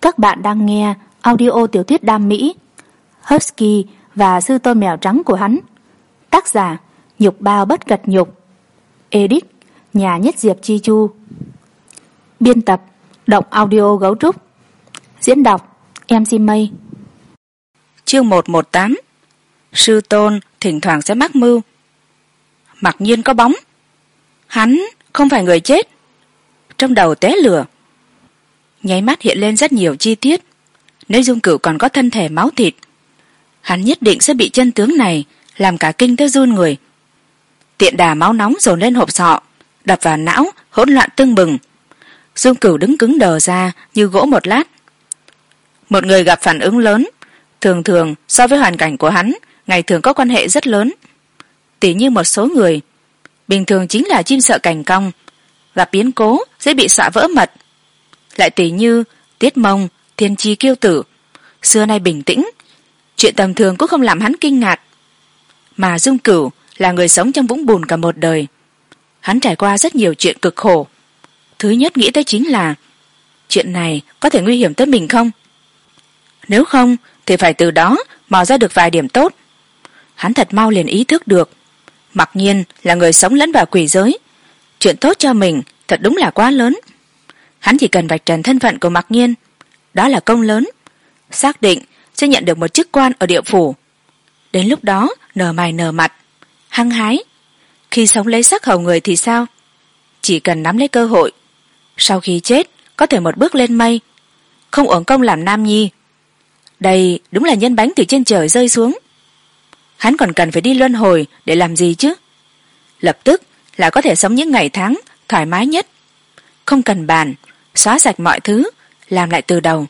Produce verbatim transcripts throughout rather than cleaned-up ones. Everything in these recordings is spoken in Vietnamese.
Các bạn đang nghe audio tiểu thuyết đam mỹ Husky và sư tôn mèo trắng của hắn. Tác giả Nhục Bao Bất Cật Nhục. Edit Nhà Nhất Diệp Chi Chu. Biên tập Động Audio Gấu Trúc. Diễn đọc em xê Mây. Chương một trăm mười tám. Sư tôn thỉnh thoảng sẽ mắc mưu. Mặc nhiên có bóng. Hắn không phải người chết. Trong đầu té lửa. Nháy mắt hiện lên rất nhiều chi tiết. Nếu Dung Cửu còn có thân thể máu thịt, hắn nhất định sẽ bị chân tướng này làm cả kinh tới run người. Tiện đà máu nóng dồn lên hộp sọ, đập vào não, hỗn loạn tưng bừng. Dung Cửu đứng cứng đờ ra như gỗ một lát. Một người gặp phản ứng lớn, thường thường so với hoàn cảnh của hắn, ngày thường có quan hệ rất lớn. Tỉ như một số người, bình thường chính là chim sợ cành cong, gặp biến cố sẽ bị xạ vỡ mật. Lại tỉ như Tiết Mông, thiên chi kiêu tử, xưa nay bình tĩnh, chuyện tầm thường cũng không làm hắn kinh ngạc. Mà Dung Cửu là người sống trong vũng bùn cả một đời. Hắn trải qua rất nhiều chuyện cực khổ. Thứ nhất nghĩ tới chính là chuyện này có thể nguy hiểm tới mình không? Nếu không thì phải từ đó mò ra được vài điểm tốt. Hắn thật mau liền ý thức được, mặc nhiên là người sống lẫn vào quỷ giới, chuyện tốt cho mình thật đúng là quá lớn. Hắn chỉ cần vạch trần thân phận của Mặc Nhiên, đó là công lớn, xác định sẽ nhận được một chức quan ở địa phủ. Đến lúc đó nở mày nở mặt, hăng hái. Khi sống lấy sắc hầu người thì sao? Chỉ cần nắm lấy cơ hội, sau khi chết có thể một bước lên mây, không uổng công làm nam nhi. Đây đúng là nhân bánh từ trên trời rơi xuống. Hắn còn cần phải đi luân hồi để làm gì chứ? Lập tức là có thể sống những ngày tháng thoải mái nhất, không cần bàn, xóa sạch mọi thứ, làm lại từ đầu.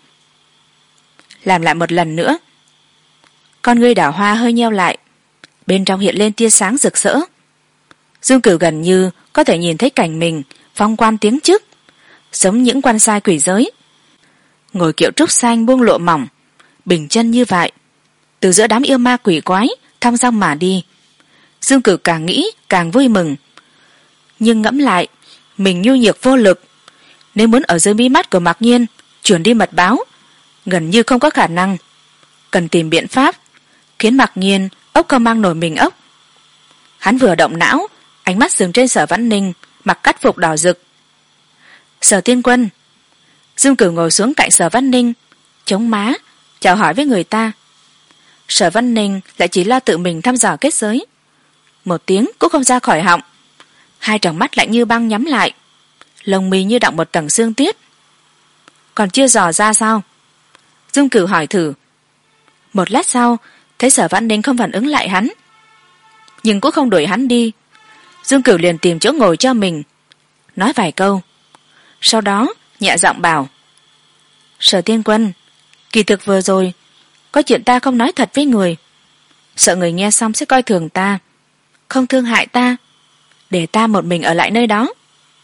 Làm lại một lần nữa. Con ngươi đảo hoa hơi nheo lại, bên trong hiện lên tia sáng rực rỡ. Dương Cửu gần như có thể nhìn thấy cảnh mình phong quan tiến chức, giống những quan sai quỷ giới, ngồi kiệu trúc xanh buông lụa mỏng, bình chân như vậy, từ giữa đám yêu ma quỷ quái thong dong mà đi. Dương Cửu càng nghĩ càng vui mừng, nhưng ngẫm lại mình nhu nhược vô lực. Nếu muốn ở dưới mí mắt của Mặc Nhiên chuyển đi mật báo, gần như không có khả năng. Cần tìm biện pháp khiến Mặc Nhiên ốc không mang nổi mình ốc. Hắn vừa động não, ánh mắt dừng trên Sở Vãn Ninh mặc cắt phục đỏ rực. Sở Tiên Quân. Dương Cửu ngồi xuống cạnh Sở Vãn Ninh, chống má chào hỏi với người ta. Sở Vãn Ninh lại chỉ lo tự mình thăm dò kết giới, một tiếng cũng không ra khỏi họng. Hai tròng mắt lạnh như băng nhắm lại, lông mi như đọng một tầng xương tiết. Còn chưa dò ra sao? Dương Cửu hỏi thử. Một lát sau thấy Sở Vãn Ninh không phản ứng lại hắn, nhưng cũng không đuổi hắn đi. Dương Cửu liền tìm chỗ ngồi cho mình, nói vài câu, sau đó nhẹ giọng bảo: Sở Tiên Quân, kỳ thực vừa rồi có chuyện ta không nói thật với người, sợ người nghe xong sẽ coi thường ta, không thương hại ta, để ta một mình ở lại nơi đó.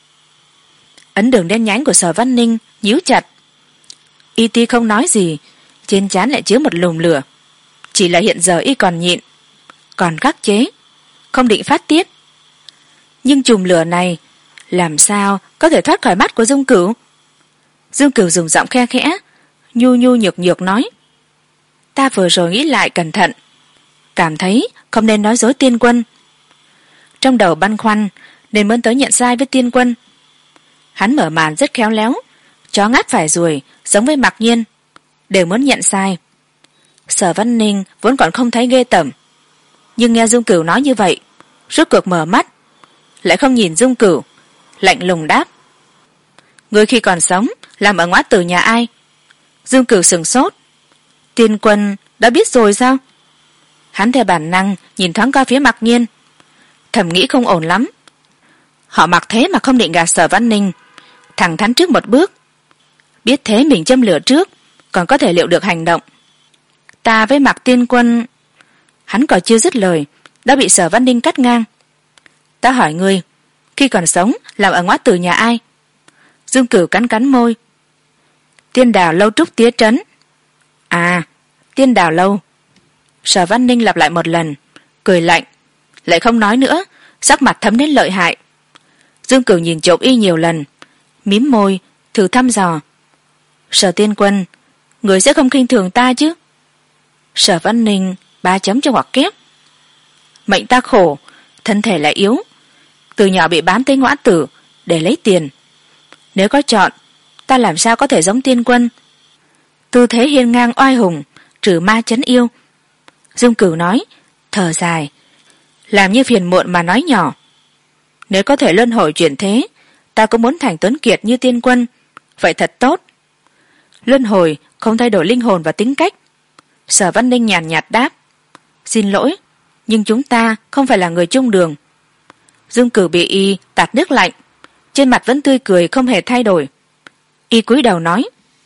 Ấn đường đen nhánh của Sở Vãn Ninh nhíu chặt. Y ti không nói gì, trên trán lại chứa một lùm lửa. Chỉ là hiện giờ y còn nhịn, còn khắc chế, không định phát tiết. Nhưng chùm lửa này làm sao có thể thoát khỏi mắt của Dương Cửu? Dương Cửu dùng giọng khe khẽ, nhu nhu nhược nhược nói: Ta vừa rồi nghĩ lại cẩn thận, cảm thấy không nên nói dối Tiên Quân. Trong đầu băn khoăn nên muốn tới nhận sai với Tiên Quân. Hắn mở màn rất khéo léo, chó ngáp phải ruồi, giống với Mặc Nhiên, đều muốn nhận sai. Sở Vãn Ninh vốn còn không thấy ghê tởm, nhưng nghe Dương Cửu nói như vậy, rốt cuộc mở mắt, lại không nhìn Dương Cửu, lạnh lùng đáp: Người khi còn sống làm ở ngõ tử nhà ai? Dương Cửu sửng sốt. Tiên Quân đã biết rồi sao? Hắn theo bản năng nhìn thoáng qua phía Mặc Nhiên, thầm nghĩ không ổn lắm. Họ Mặc thế mà không định gạt Sở Vãn Ninh, thẳng thắn trước một bước. Biết thế mình châm lửa trước, còn có thể liệu được hành động. Ta với Mặc Tiên Quân... Hắn còn chưa dứt lời đã bị Sở Vãn Ninh cắt ngang. Ta hỏi ngươi, khi còn sống làm ở ngõ tử nhà ai? Dương Cửu cắn cắn môi. Tiên Đào Lâu Trúc Tía Trấn. À, Tiên Đào Lâu. Sở Vãn Ninh lặp lại một lần, cười lạnh, lại không nói nữa, sắc mặt thấm đến lợi hại. Dương Cửu nhìn trộm y nhiều lần, mím môi thử thăm dò. Sở Tiên Quân, người sẽ không khinh thường ta chứ? Sở Văn Ninh ba chấm cho ngoặc kép. Mệnh ta khổ, thân thể lại yếu, từ nhỏ bị bán tới ngõa tử để lấy tiền. Nếu có chọn, ta làm sao có thể giống Tiên Quân, tư thế hiên ngang oai hùng, trừ ma chấn yêu. Dương Cửu nói, thở dài, làm như phiền muộn mà nói nhỏ. Nếu có thể luân hồi chuyển thế, ta cũng muốn thành tuấn kiệt như Tiên Quân, vậy thật tốt. Luân hồi không thay đổi linh hồn và tính cách. Sở Văn Ninh nhàn nhạt đáp, xin lỗi, nhưng chúng ta không phải là người chung đường. Dương Cửu bị y tạt nước lạnh, trên mặt vẫn tươi cười không hề thay đổi. Y cúi đầu nói,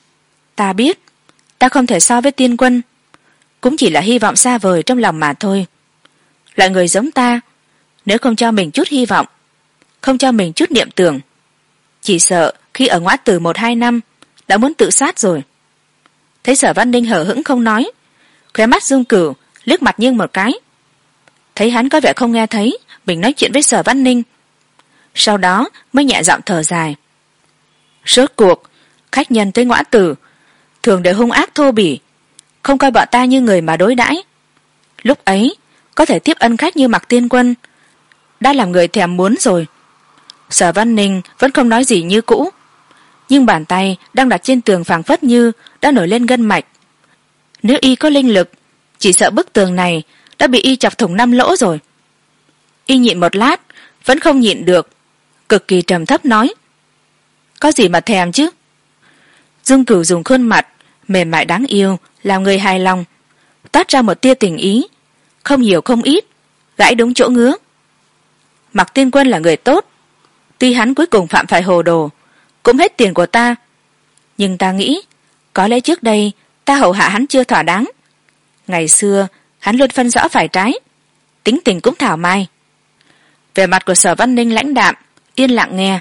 ta biết, ta không thể so với Tiên Quân, cũng chỉ là hy vọng xa vời trong lòng mà thôi. Loại người giống ta, nếu không cho mình chút hy vọng, không cho mình chút niệm tưởng, chỉ sợ khi ở ngõa tử một hai năm đã muốn tự sát rồi. Thấy Sở Văn Ninh hờ hững không nói, khóe mắt Dương Cửu liếc mặt nghiêng một cái. Thấy hắn có vẻ không nghe thấy mình nói chuyện với Sở Văn Ninh, sau đó mới nhẹ giọng thở dài. Rốt cuộc khách nhân tới ngõa tử thường đều hung ác thô bỉ, không coi bọn ta như người mà đối đãi. Lúc ấy có thể tiếp ân khách như Mạc Tiên Quân đã làm người thèm muốn rồi. Sở Văn Ninh vẫn không nói gì như cũ, nhưng bàn tay đang đặt trên tường phảng phất như đã nổi lên gân mạch. Nếu y có linh lực, chỉ sợ bức tường này đã bị y chọc thủng năm lỗ rồi. Y nhịn một lát vẫn không nhịn được, cực kỳ trầm thấp nói, có gì mà thèm chứ? Dương Cửu dùng khuôn mặt mềm mại đáng yêu làm người hài lòng, toát ra một tia tình ý, không nhiều không ít, gãi đúng chỗ ngứa. Mạc Tiên Quân là người tốt, tuy hắn cuối cùng phạm phải hồ đồ, cũng hết tiền của ta, nhưng ta nghĩ có lẽ trước đây ta hầu hạ hắn chưa thỏa đáng. Ngày xưa hắn luôn phân rõ phải trái, tính tình cũng thảo mai. Vẻ mặt của Sở Văn Ninh lãnh đạm, yên lặng nghe.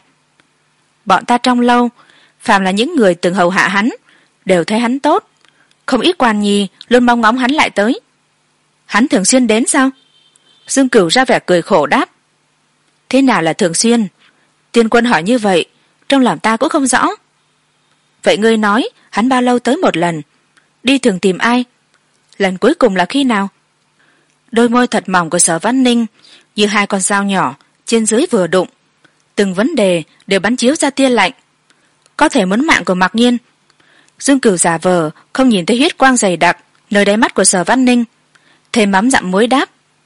Bọn ta trong lâu, phàm là những người từng hầu hạ hắn đều thấy hắn tốt, không ít quan nhi luôn mong ngóng hắn lại tới. Hắn thường xuyên đến sao? Dương Cửu ra vẻ cười khổ đáp, thế nào là thường xuyên? Tiên Quân hỏi như vậy, trong lòng ta cũng không rõ. Vậy ngươi nói hắn bao lâu tới một lần? Đi thường tìm ai? Lần cuối cùng là khi nào? Đôi môi thật mỏng của Sở Văn Ninh như hai con dao nhỏ, trên dưới vừa đụng, từng vấn đề đều bắn chiếu ra tia lạnh. Có thể muốn mạng của Mạc Nhiên. Dương Cửu giả vờ không nhìn thấy huyết quang dày đặc nơi đáy mắt của Sở Văn Ninh, thêm mắm dặm muối đáp,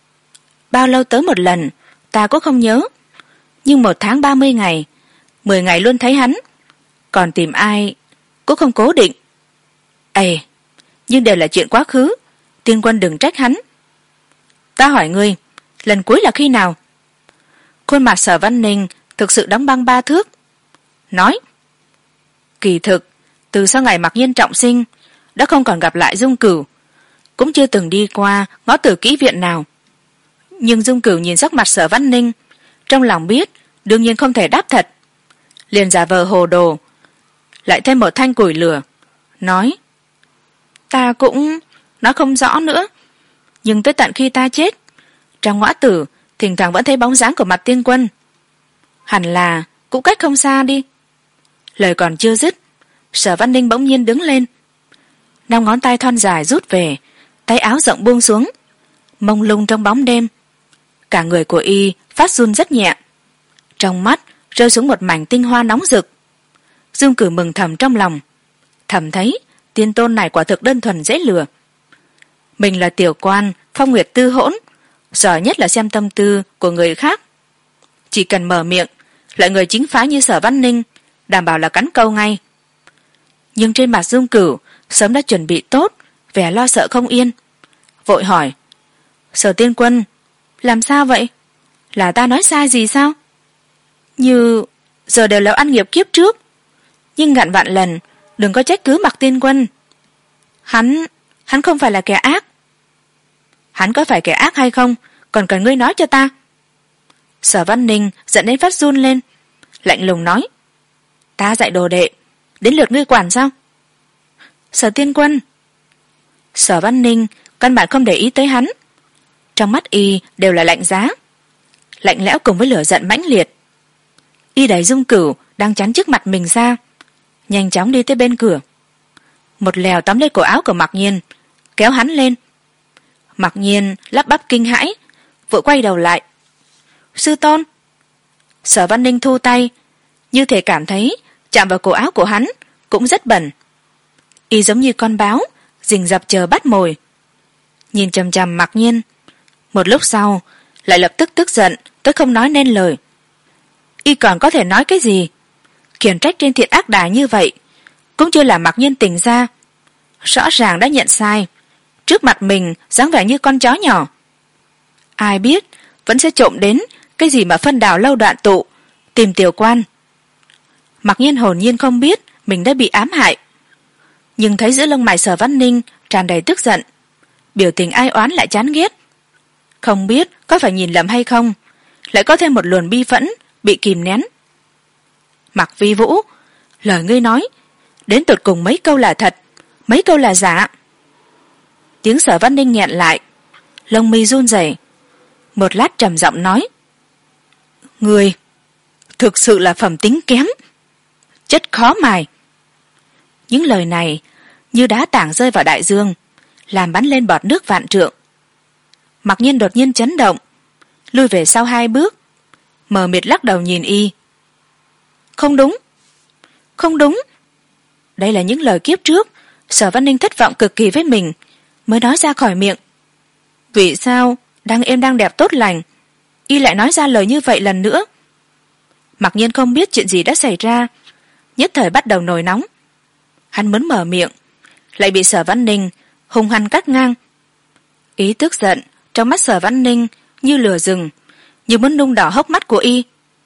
bao lâu tới một lần ta cũng không nhớ, nhưng một tháng ba mươi ngày, mười ngày luôn thấy hắn, còn tìm ai cũng không cố định. Ê, nhưng đều là chuyện quá khứ, Tiên Quân đừng trách hắn. Ta hỏi ngươi, lần cuối là khi nào? Khuôn mặt Sở Văn Ninh thực sự đóng băng ba thước, nói, kỳ thực từ sau ngày Mạc Nhiên trọng sinh đã không còn gặp lại Dương Cửu, cũng chưa từng đi qua ngõ tử kỹ viện nào. Nhưng Dương Cửu nhìn sắc mặt Sở Văn Ninh, trong lòng biết đương nhiên không thể đáp thật, liền giả vờ hồ đồ, lại thêm một thanh củi lửa, nói, ta cũng nói không rõ nữa, nhưng tới tận khi ta chết, trong ngõ tử thỉnh thoảng vẫn thấy bóng dáng của Mạc Tiên Quân, hẳn là cũng cách không xa đi. Lời còn chưa dứt, Sở Văn Ninh bỗng nhiên đứng lên, năm ngón tay thon dài rút về, tay áo rộng buông xuống, mông lung trong bóng đêm. Cả người của y phát run rất nhẹ, trong mắt rơi xuống một mảnh tinh hoa nóng rực. Dương Cửu mừng thầm trong lòng, thầm thấy tiên tôn này quả thực đơn thuần dễ lừa. Mình là tiểu quan phong nguyệt tư hỗn, giỏi nhất là xem tâm tư của người khác, chỉ cần mở miệng lại người chính phái như Sở Văn Ninh đảm bảo là cắn câu ngay. Nhưng trên mặt Dương Cửu sớm đã chuẩn bị tốt vẻ lo sợ không yên, vội hỏi, Sở Tiên Quân, làm sao vậy? Là ta nói sai gì sao? Như giờ đều là ăn nghiệp kiếp trước, nhưng ngàn vạn lần đừng có trách cứ Mạc Tiên Quân. Hắn, hắn không phải là kẻ ác. Hắn có phải kẻ ác hay không, còn cần ngươi nói cho ta. Sở Văn Ninh giận đến phát run lên, lạnh lùng nói, ta dạy đồ đệ, đến lượt ngươi quản sao? Sở Tiên Quân. Sở Văn Ninh căn bản không để ý tới hắn, trong mắt y đều là lạnh giá, lạnh lẽo cùng với lửa giận mãnh liệt. Y đẩy Dương Cửu đang chắn trước mặt mình ra, nhanh chóng đi tới bên cửa. một lèo tóm lấy cổ áo của Mặc Nhiên, kéo hắn lên. Mặc Nhiên lắp bắp kinh hãi, vội quay đầu lại. Sư tôn. Sở Văn Ninh thu tay, như thể cảm thấy chạm vào cổ áo của hắn cũng rất bẩn. Y giống như con báo rình rập chờ bắt mồi, nhìn chằm chằm Mặc Nhiên. Một lúc sau lại lập tức tức giận tới không nói nên lời. Y còn có thể nói cái gì? Khiển trách trên thiện ác đài như vậy cũng chưa làm Mặc Nhiên tỉnh ra, rõ ràng đã nhận sai, trước mặt mình dáng vẻ như con chó nhỏ. Ai biết vẫn sẽ trộm đến cái gì mà phân đào lâu đoạn tụ tìm tiểu quan. Mặc Nhiên hồn nhiên không biết mình đã bị ám hại, nhưng thấy giữa lông mày Sở Văn Ninh tràn đầy tức giận, biểu tình ai oán lại chán ghét. Không biết có phải nhìn lầm hay không, lại có thêm một luồng bi phẫn bị kìm nén. Mặc Vi Vũ, lời ngươi nói đến tột cùng mấy câu là thật, mấy câu là giả? Tiếng Sở Văn Ninh nghẹn lại, lông mi run rẩy, một lát trầm giọng nói: Ngươi thực sự là phẩm tính kém, chất khó mài. Những lời này như đá tảng rơi vào đại dương, làm bắn lên bọt nước vạn trượng. Mặc Nhiên đột nhiên chấn động, lui về sau hai bước, mờ mịt lắc đầu nhìn y. Không đúng, không đúng. Đây là những lời kiếp trước Sở Văn Ninh thất vọng cực kỳ với mình mới nói ra khỏi miệng. Vì sao đang êm đang đẹp tốt lành, y lại nói ra lời như vậy lần nữa? Mặc Nhiên không biết chuyện gì đã xảy ra, nhất thời bắt đầu nổi nóng. Hắn muốn mở miệng, lại bị Sở Văn Ninh hung hăng cắt ngang. Ý tức giận trong mắt Sở Văn Ninh như lửa rừng, như muốn nung đỏ hốc mắt của y.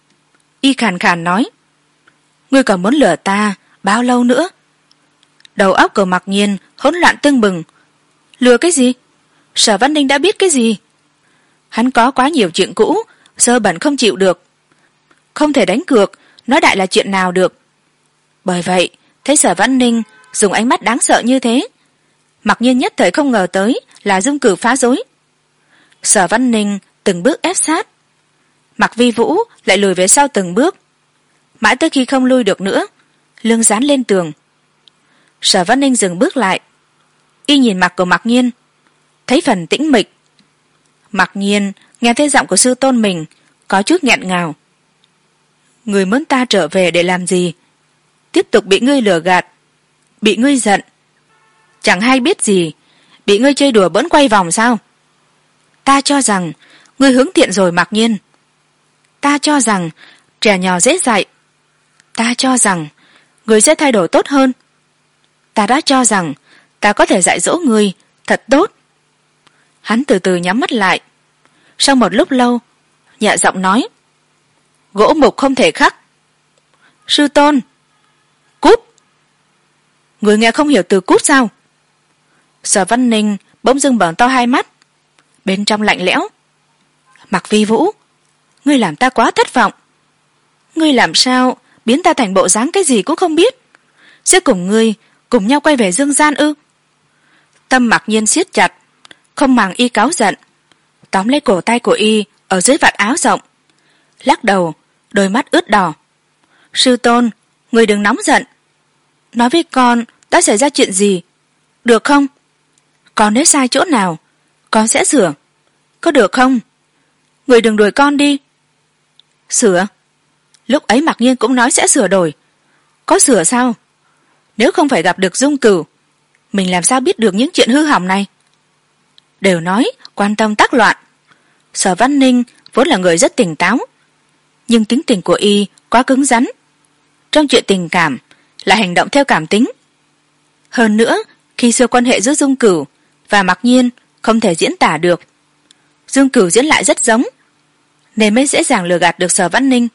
Y khàn khàn nói: Ngươi còn muốn lừa ta bao lâu nữa? Đầu óc của Mặc Nhiên hỗn loạn tưng bừng. Lừa cái gì? Sở Văn Ninh đã biết cái gì? Hắn có quá nhiều chuyện cũ dơ bẩn không chịu được, không thể đánh cược nói đại là chuyện nào được. Bởi vậy thấy Sở Văn Ninh dùng ánh mắt đáng sợ như thế, Mặc Nhiên nhất thời không ngờ tới là Dung Cửu phá rối. Sở Văn Ninh từng bước ép sát, Mặc Vi Vũ lại lùi về sau từng bước, mãi tới khi không lui được nữa, lưng dán lên tường. Sở Văn Ninh dừng bước lại, y nhìn mặt của Mặc Nhiên, thấy phần tĩnh mịch. Mặc Nhiên nghe thấy giọng của sư tôn mình có chút nghẹn ngào. Người muốn ta trở về để làm gì? Tiếp tục bị ngươi lừa gạt, bị ngươi giận, chẳng hay biết gì, bị ngươi chơi đùa bỡn quay vòng sao? Ta cho rằng ngươi hướng thiện rồi Mặc Nhiên. Ta cho rằng trẻ nhỏ dễ dạy. Ta cho rằng ngươi sẽ thay đổi tốt hơn. Ta đã cho rằng ta có thể dạy dỗ ngươi thật tốt. Hắn từ từ nhắm mắt lại, sau một lúc lâu nhẹ giọng nói: Gỗ mục không thể khắc. Sư tôn. Cút. Người nghe không hiểu từ cút sao? Sở Văn Ninh bỗng dưng mở to hai mắt, bên trong lạnh lẽo. Mặc Vi Vũ, ngươi làm ta quá thất vọng. Ngươi làm sao biến ta thành bộ dáng cái gì cũng không biết? Sẽ cùng ngươi cùng nhau quay về dương gian ư? Tâm Mặc Nhiên siết chặt, không màng y cáu giận, tóm lấy cổ tay của y ở dưới vạt áo rộng, lắc đầu, đôi mắt ướt đỏ. Sư tôn, người đừng nóng giận. Nói với con đã xảy ra chuyện gì, được không? Con nếu sai chỗ nào, con sẽ sửa, có được không? Người đừng đuổi con đi. Sửa? Lúc ấy Mặc Nhiên cũng nói sẽ sửa đổi, có sửa sao? Nếu không phải gặp được Dung Cửu, mình làm sao biết được những chuyện hư hỏng này? Đều nói quan tâm tác loạn. Sở Văn Ninh vốn là người rất tỉnh táo, nhưng tính tình của y quá cứng rắn. Trong chuyện tình cảm là hành động theo cảm tính. Hơn nữa, khi xưa quan hệ giữa Dung Cửu và Mặc Nhiên không thể diễn tả được, Dung Cửu diễn lại rất giống, nên mới dễ dàng lừa gạt được Sở Văn Ninh.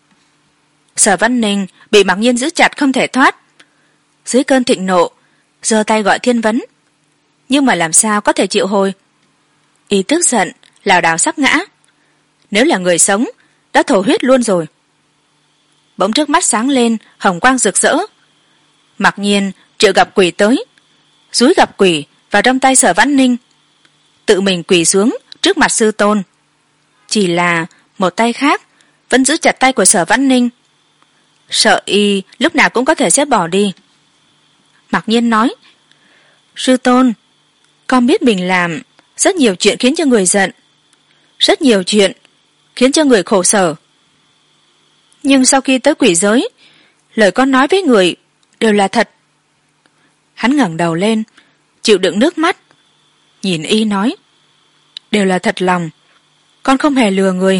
Sở Văn Ninh bị Mặc Nhiên giữ chặt không thể thoát, dưới cơn thịnh nộ giơ tay gọi Thiên Vấn, nhưng mà làm sao có thể chịu hồi. Y tức giận lảo đảo sắp ngã, nếu là người sống đã thổ huyết luôn rồi. Bỗng trước mắt sáng lên hồng quang rực rỡ. Mặc Nhiên triệu gặp quỷ tới, dúi gặp quỷ vào trong tay Sở Văn Ninh, tự mình quỳ xuống trước mặt sư tôn. Chỉ là một tay khác vẫn giữ chặt tay của Sở Văn Ninh, sợ y lúc nào cũng có thể sẽ bỏ đi. Mặc Nhiên nói: Sư tôn, con biết mình làm rất nhiều chuyện khiến cho người giận, rất nhiều chuyện khiến cho người khổ sở. Nhưng sau khi tới quỷ giới, lời con nói với người đều là thật. Hắn ngẩng đầu lên, chịu đựng nước mắt, nhìn y nói: Đều là thật lòng, con không hề lừa người.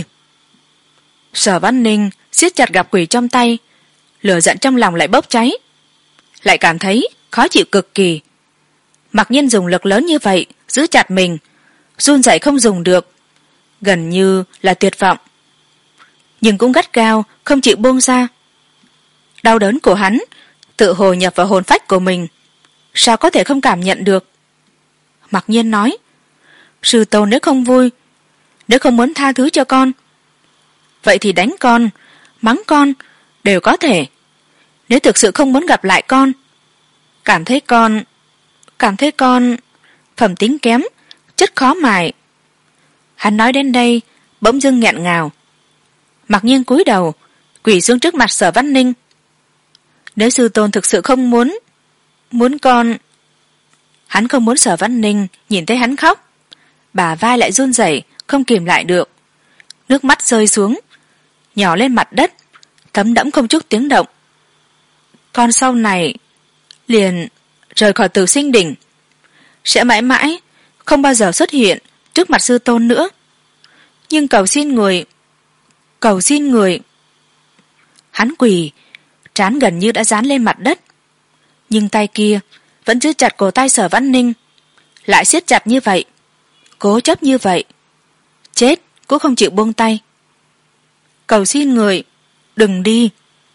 Sở Văn Ninh siết chặt gặp quỷ trong tay, lửa giận trong lòng lại bốc cháy, lại cảm thấy khó chịu cực kỳ. Mặc Nhiên dùng lực lớn như vậy giữ chặt mình, run rẩy không dùng được, gần như là tuyệt vọng, nhưng cũng gắt gao không chịu buông ra. Đau đớn của hắn tự hồ nhập vào hồn phách của mình, sao có thể không cảm nhận được. Mặc Nhiên nói: Sư tôn nếu không vui, nếu không muốn tha thứ cho con, vậy thì đánh con, mắng con đều có thể. Nếu thực sự không muốn gặp lại con, cảm thấy con cảm thấy con phẩm tính kém, chất khó mài. Hắn nói đến đây bỗng dưng nghẹn ngào. Mặc Nhiên cúi đầu quỳ xuống trước mặt Sở Văn Ninh. Nếu sư tôn thực sự không muốn muốn con. Hắn không muốn Sở Văn Ninh nhìn thấy hắn khóc, bả vai lại run rẩy không kìm lại được, nước mắt rơi xuống nhỏ lên mặt đất, thấm đẫm không chút tiếng động. Con sau này liền rời khỏi Tử Sinh Đỉnh, sẽ mãi mãi không bao giờ xuất hiện trước mặt sư tôn nữa. Nhưng cầu xin người, cầu xin người. Hắn quỳ, trán gần như đã dán lên mặt đất, nhưng tay kia vẫn giữ chặt cổ tay Sở Văn Ninh, lại siết chặt như vậy, cố chấp như vậy, chết cũng không chịu buông tay. Cầu xin người, đừng đi.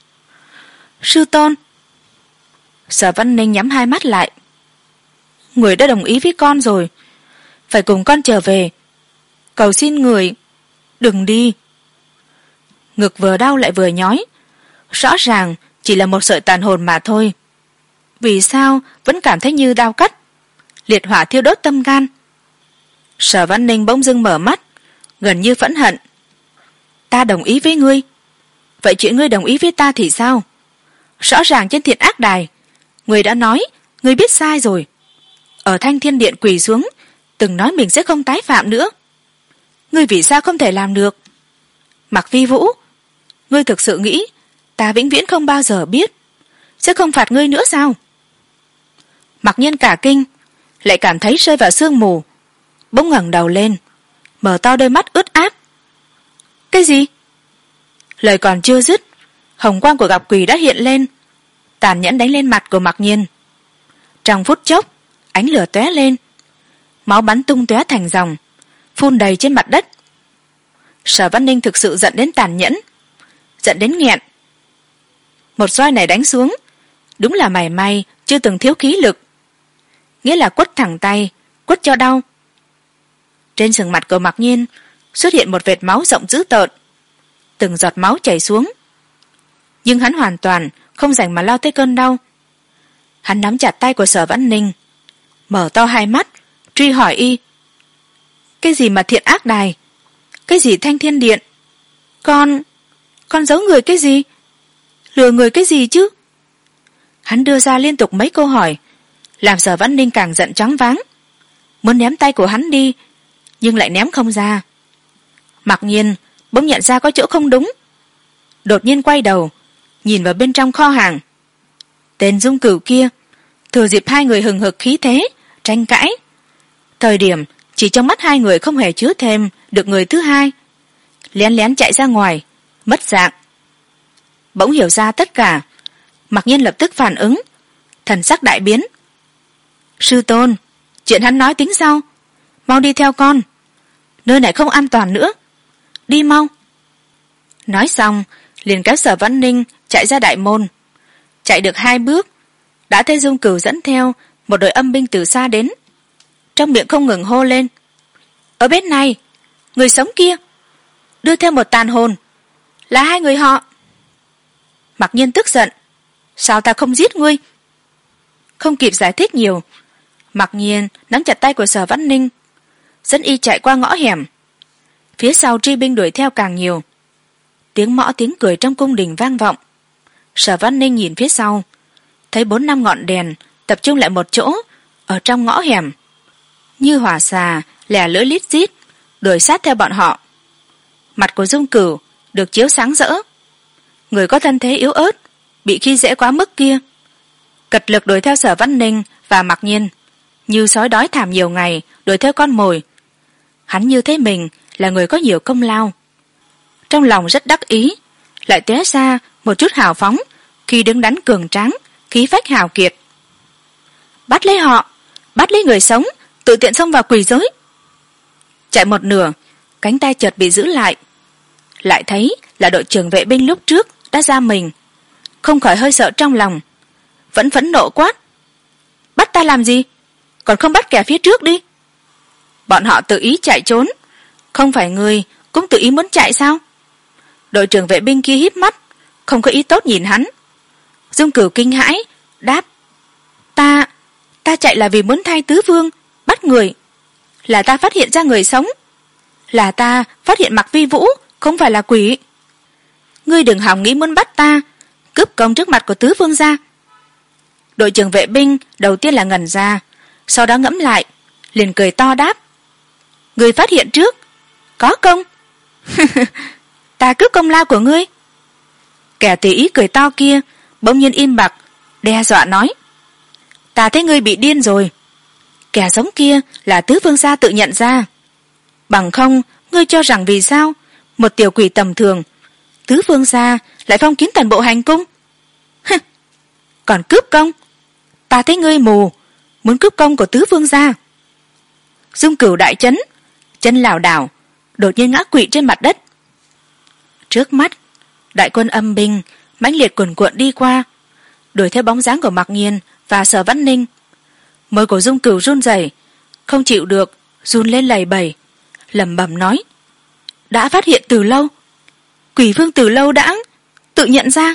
Sư tôn. Sở Văn Ninh nhắm hai mắt lại. Người đã đồng ý với con rồi, phải cùng con trở về. Cầu xin người, đừng đi. Ngực vừa đau lại vừa nhói, rõ ràng chỉ là một sợi tàn hồn mà thôi, vì sao vẫn cảm thấy như đau cắt, liệt hỏa thiêu đốt tâm gan. Sở Văn Ninh bỗng dưng mở mắt, gần như phẫn hận. Ta đồng ý với ngươi, vậy chuyện ngươi đồng ý với ta thì sao? Rõ ràng trên thiện ác đài ngươi đã nói ngươi biết sai rồi, ở Thanh Thiên Điện quỳ xuống từng nói mình sẽ không tái phạm nữa. Ngươi vì sao không thể làm được? Mặc Phi Vũ, ngươi thực sự nghĩ ta vĩnh viễn không bao giờ biết, sẽ không phạt ngươi nữa sao? Mặc Nhiên cả kinh, lại cảm thấy rơi vào sương mù, bỗng ngẩng đầu lên, mở to đôi mắt ướt át. Cái gì? Lời còn chưa dứt, hồng quang của gặp quỷ đã hiện lên, tàn nhẫn đánh lên mặt của Mặc Nhiên. Trong phút chốc, ánh lửa tóe lên, máu bắn tung tóe thành dòng, phun đầy trên mặt đất. Sở Văn Ninh thực sự giận đến tàn nhẫn, giận đến nghẹn. Một roi này đánh xuống, đúng là mảy may chưa từng thiếu khí lực, nghĩa là quất thẳng tay, quất cho đau. Trên sừng mặt của Mặc Nhiên xuất hiện một vệt máu rộng dữ tợn, từng giọt máu chảy xuống, nhưng hắn hoàn toàn không dành mà lo tới cơn đau. Hắn nắm chặt tay của Sở Văn Ninh, mở to hai mắt truy hỏi y: cái gì mà thiện ác đài, cái gì Thanh Thiên Điện, con con giấu người cái gì, lừa người cái gì chứ? Hắn đưa ra liên tục mấy câu hỏi, làm Sở Văn Ninh càng giận choáng váng, muốn ném tay của hắn đi nhưng lại ném không ra. Mặc Nhiên bỗng nhận ra có chỗ không đúng, đột nhiên quay đầu nhìn vào bên trong kho hàng. Tên Dung Cửu kia thừa dịp hai người hừng hực khí thế tranh cãi, thời điểm chỉ trong mắt hai người không hề chứa thêm được người thứ hai, lén lén chạy ra ngoài mất dạng. Bỗng hiểu ra tất cả, Mặc Nhiên lập tức phản ứng, thần sắc đại biến. Sư tôn, chuyện hắn nói tính sau, mau đi theo con, nơi này không an toàn nữa, đi mau. Nói xong liền kéo Sở Văn Ninh chạy ra đại môn. Chạy được hai bước đã thấy Dung Cửu dẫn theo một đội âm binh từ xa đến, trong miệng không ngừng hô lên: ở bên này, người sống kia đưa theo một tàn hồn, là hai người họ. Mặc Nhiên tức giận: sao ta không giết ngươi? Không kịp giải thích nhiều, Mặc Nhiên nắm chặt tay của Sở Văn Ninh, dẫn y chạy qua ngõ hẻm. Phía sau truy binh đuổi theo càng nhiều, tiếng mõ tiếng cười trong cung đình vang vọng. Sở Văn Ninh nhìn phía sau, thấy bốn năm ngọn đèn tập trung lại một chỗ ở trong ngõ hẻm, như hỏa xà lè lưỡi lít rít đuổi sát theo bọn họ. Mặt của Dung Cửu được chiếu sáng rỡ. Người có thân thế yếu ớt bị khi dễ quá mức kia cật lực đuổi theo Sở Văn Ninh và Mặc Nhiên, như sói đói thảm nhiều ngày đuổi theo con mồi. Hắn như thấy mình là người có nhiều công lao, trong lòng rất đắc ý, lại tóe ra một chút hào phóng khi đứng đắn cường tráng, khí phách hào kiệt. Bắt lấy họ, bắt lấy người sống, tự tiện xông vào quỷ giới. Chạy một nửa, cánh tay chợt bị giữ lại, lại thấy là đội trưởng vệ binh lúc trước đã ra mình, không khỏi hơi sợ trong lòng, vẫn phẫn nộ quát: bắt ta làm gì, còn không bắt kẻ phía trước đi. Bọn họ tự ý chạy trốn, không phải người cũng tự ý muốn chạy sao? Đội trưởng vệ binh kia híp mắt, không có ý tốt nhìn hắn. Dung Cửu kinh hãi đáp: ta ta chạy là vì muốn thay tứ vương bắt người, là ta phát hiện ra người sống, là ta phát hiện Mặc Vi Vũ không phải là quỷ. Ngươi đừng hòng nghĩ muốn bắt ta cướp công trước mặt của tứ vương gia. Đội trưởng vệ binh đầu tiên là ngẩn ra, sau đó ngẫm lại, liền cười to đáp: ngươi phát hiện trước, có công. Ta cướp công lao của ngươi. Kẻ tùy ý cười to kia bỗng nhiên im bặt, đe dọa nói: ta thấy ngươi bị điên rồi. Kẻ giống kia là tứ vương gia tự nhận ra, bằng không ngươi cho rằng vì sao một tiểu quỷ tầm thường tứ vương gia lại phong kín toàn bộ hành cung? Còn cướp công, ta thấy ngươi mù, muốn cướp công của tứ vương gia. Dung Cửu đại chấn, chân lảo đảo, đột nhiên ngã quỵ trên mặt đất. Trước mắt đại quân âm binh mãnh liệt cuồn cuộn đi qua, đuổi theo bóng dáng của Mặc Nhiên và Sở Văn Ninh. Môi của Dung Cửu run rẩy, không chịu được, run lên lầy bầy, lẩm bẩm nói: đã phát hiện từ lâu, quỷ vương từ lâu đã tự nhận ra.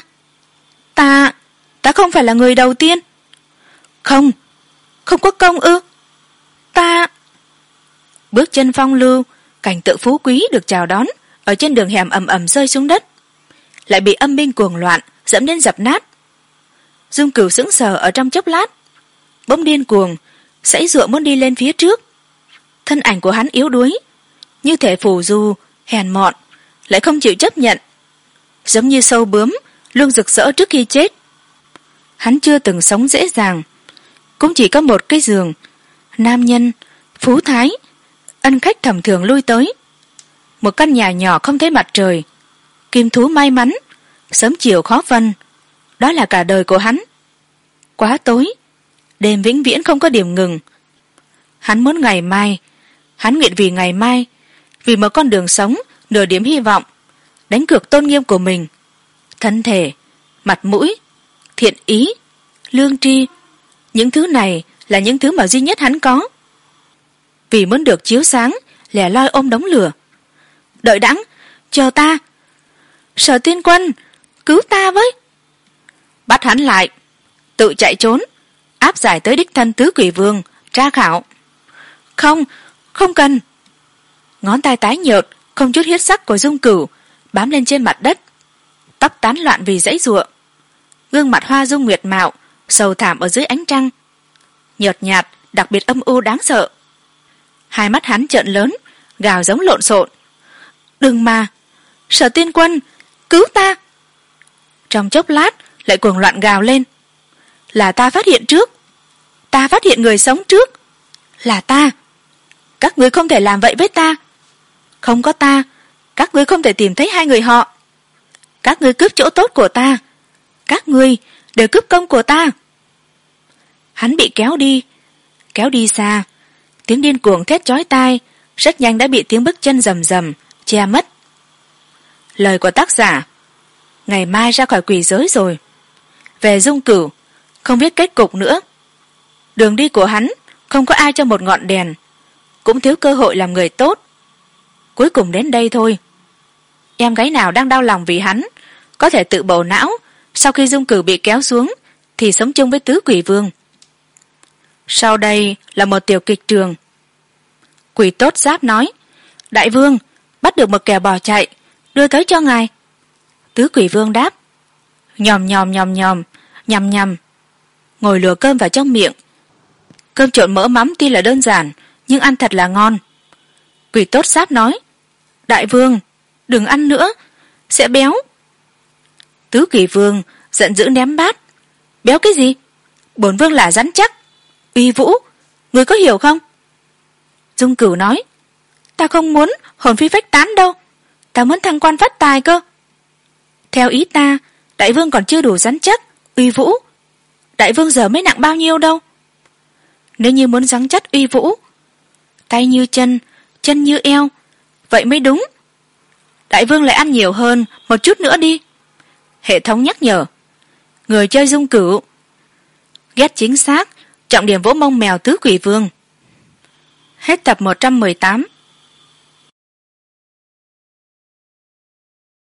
Ta, ta không phải là người đầu tiên. Không, không có công ư? Ta... Bước chân phong lưu, cảnh tượng phú quý được chào đón ở trên đường hẻm ầm ầm rơi xuống đất, lại bị âm binh cuồng loạn dẫm đến dập nát. Dung Cửu sững sờ ở trong chốc lát, bỗng điên cuồng giãy giụa muốn đi lên phía trước. Thân ảnh của hắn yếu đuối, như thể phù du hèn mọn, lại không chịu chấp nhận, giống như sâu bướm luôn rực rỡ trước khi chết. Hắn chưa từng sống dễ dàng, cũng chỉ có một cái giường, nam nhân, phú thái, ân khách thầm thường lui tới, một căn nhà nhỏ không thấy mặt trời, kim thú may mắn, sớm chiều khó phân. Đó là cả đời của hắn. Quá tối, đêm vĩnh viễn không có điểm ngừng. Hắn muốn ngày mai, hắn nguyện vì ngày mai, vì một con đường sống nửa điểm hy vọng, đánh cược tôn nghiêm của mình, thân thể, mặt mũi, thiện ý, lương tri. Những thứ này là những thứ mà duy nhất hắn có. Vì muốn được chiếu sáng, lẻ loi ôm đống lửa. Đợi đẵng, chờ ta. Sở Tiên Quân, cứu ta với. Bắt hắn lại, tự chạy trốn, áp giải tới đích thân tứ quỷ vương tra khảo. Không, không cần. Ngón tay tái nhợt, không chút huyết sắc của Dung Cửu bám lên trên mặt đất, tóc tán loạn vì giãy giụa, gương mặt hoa dung nguyệt mạo sầu thảm ở dưới ánh trăng, nhợt nhạt, đặc biệt âm u đáng sợ. Hai mắt hắn trợn lớn, gào giống lộn xộn: đừng mà, Sở Tiên Quân, cứu ta. Trong chốc lát lại cuồng loạn gào lên: là ta phát hiện trước, ta phát hiện người sống trước, là ta. Các ngươi không thể làm vậy với ta. Không có ta, các ngươi không thể tìm thấy hai người họ. Các ngươi cướp chỗ tốt của ta, các ngươi đều cướp công của ta. Hắn bị kéo đi, kéo đi xa, tiếng điên cuồng thét chói tai rất nhanh đã bị tiếng bước chân rầm rầm che mất. Lời của tác giả: ngày mai ra khỏi quỷ giới rồi. Về Dung Cửu, không biết kết cục nữa. Đường đi của hắn không có ai cho một ngọn đèn, cũng thiếu cơ hội làm người tốt. Cuối cùng đến đây thôi. Em gái nào đang đau lòng vì hắn có thể tự bổ não, sau khi Dung Cửu bị kéo xuống thì sống chung với tứ quỷ vương. Sau đây là một tiểu kịch trường. Quỷ tốt giáp nói: đại vương, bắt được một kẻ bỏ chạy, đưa tới cho ngài. Tứ quỷ vương đáp: nhòm nhòm nhòm nhòm, nhằm nhằm. ngồi lừa cơm vào trong miệng. Cơm trộn mỡ mắm tuy là đơn giản nhưng ăn thật là ngon. Quỷ tốt sáp nói: đại vương, đừng ăn nữa, sẽ béo. Tứ Quỷ Vương giận dữ ném bát: béo cái gì? Bổn vương là rắn chắc, uy vũ, người có hiểu không? Dung Cửu nói: ta không muốn hồn phi phách tán đâu, ta muốn thăng quan phát tài cơ. Theo ý ta, đại vương còn chưa đủ rắn chắc, uy vũ. Đại vương giờ mới nặng bao nhiêu đâu? Nếu như muốn rắn chắc uy vũ, tay như chân, chân như eo, vậy mới đúng. Đại vương lại ăn nhiều hơn một chút nữa đi. Hệ thống nhắc nhở: người chơi Dung Cửu. Ghét chính xác, trọng điểm vỗ mông mèo Tứ Quỷ Vương. Hết tập một trăm mười tám.